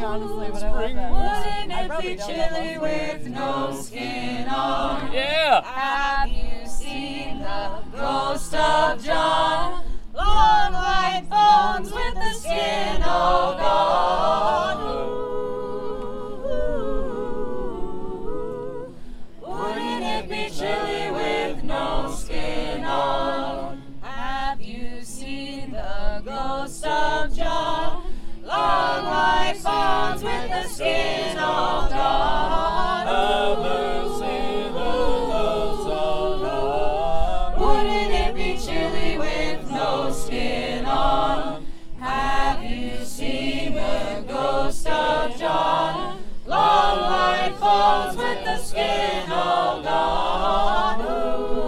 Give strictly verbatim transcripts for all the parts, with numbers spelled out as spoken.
honestly, but I love that. Wouldn't I it probably be don't know chilly most with no skin on? Yeah. Have you seen the ghost of John? Long white bones with the skin all gone. Ooh. Wouldn't it be chilly with no skin on? Have you seen the ghost of John? Long white bones with the skin all gone. Have you seen the ghost of John? Wouldn't it be chilly with no skin on? Have you seen the ghost of John? Long white bones with the skin all gone.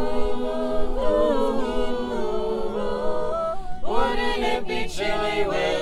Ooh, ooh, ooh. Wouldn't it be chilly with